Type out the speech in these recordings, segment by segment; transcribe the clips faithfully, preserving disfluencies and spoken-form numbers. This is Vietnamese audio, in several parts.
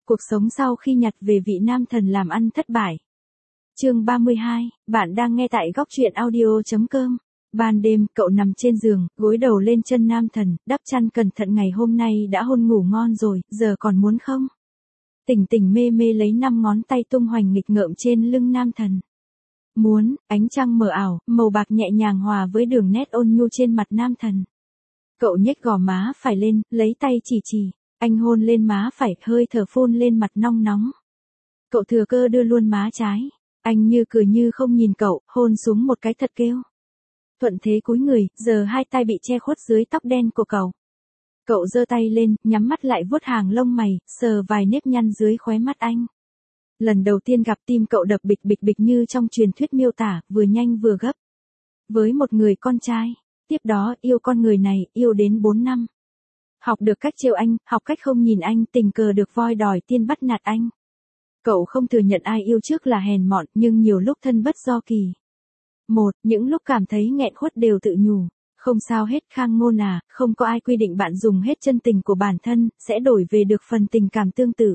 Cuộc sống sau khi nhặt về vị nam thần làm ăn thất bại. Chương ba mươi hai, bạn đang nghe tại góc truyện audio chấm com. Ban đêm, cậu nằm trên giường, gối đầu lên chân nam thần, đắp chăn cẩn thận ngày hôm nay đã hôn ngủ ngon rồi, giờ còn muốn không? Tỉnh tỉnh mê mê lấy năm ngón tay tung hoành nghịch ngợm trên lưng nam thần. Muốn, ánh trăng mờ ảo, màu bạc nhẹ nhàng hòa với đường nét ôn nhu trên mặt nam thần. Cậu nhếch gò má phải lên, lấy tay chỉ chỉ. Anh hôn lên má phải, hơi thở phun lên mặt nong nóng. Cậu thừa cơ đưa luôn má trái. Anh như cười như không nhìn cậu, hôn xuống một cái thật kêu. Thuận thế cúi người, giờ hai tay bị che khuất dưới tóc đen của cậu. Cậu giơ tay lên, nhắm mắt lại vuốt hàng lông mày, sờ vài nếp nhăn dưới khóe mắt anh. Lần đầu tiên gặp tim cậu đập bịch bịch bịch như trong truyền thuyết miêu tả, vừa nhanh vừa gấp. Với một người con trai, tiếp đó yêu con người này, yêu đến bốn năm. Học được cách trêu anh, học cách không nhìn anh, tình cờ được voi đòi tiên bắt nạt anh. Cậu không thừa nhận ai yêu trước là hèn mọn, nhưng nhiều lúc thân bất do kỳ. Một, những lúc cảm thấy nghẹn khuất đều tự nhủ. Không sao hết Khang Ngôn à, không có ai quy định bạn dùng hết chân tình của bản thân, sẽ đổi về được phần tình cảm tương tự.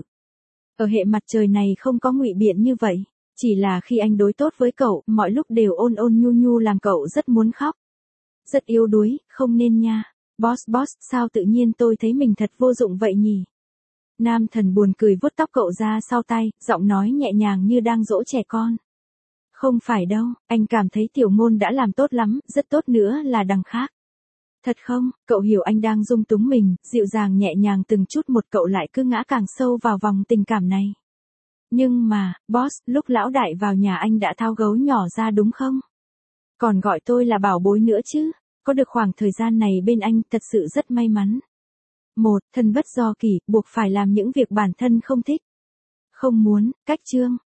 Ở hệ mặt trời này không có ngụy biện như vậy. Chỉ là khi anh đối tốt với cậu, mọi lúc đều ôn ôn nhu nhu làm cậu rất muốn khóc. Rất yếu đuối, không nên nha. Boss boss, sao tự nhiên tôi thấy mình thật vô dụng vậy nhỉ? Nam thần buồn cười vuốt tóc cậu ra sau tay, giọng nói nhẹ nhàng như đang dỗ trẻ con. Không phải đâu, anh cảm thấy tiểu ngôn đã làm tốt lắm, rất tốt nữa là đằng khác. Thật không, cậu hiểu anh đang dung túng mình, dịu dàng nhẹ nhàng từng chút một cậu lại cứ ngã càng sâu vào vòng tình cảm này. Nhưng mà, boss, lúc lão đại vào nhà anh đã tháo gấu nhỏ ra đúng không? Còn gọi tôi là bảo bối nữa chứ? Có được khoảng thời gian này bên anh thật sự rất may mắn. Một, thân bất do kỳ, buộc phải làm những việc bản thân không thích. Không muốn, cách chương,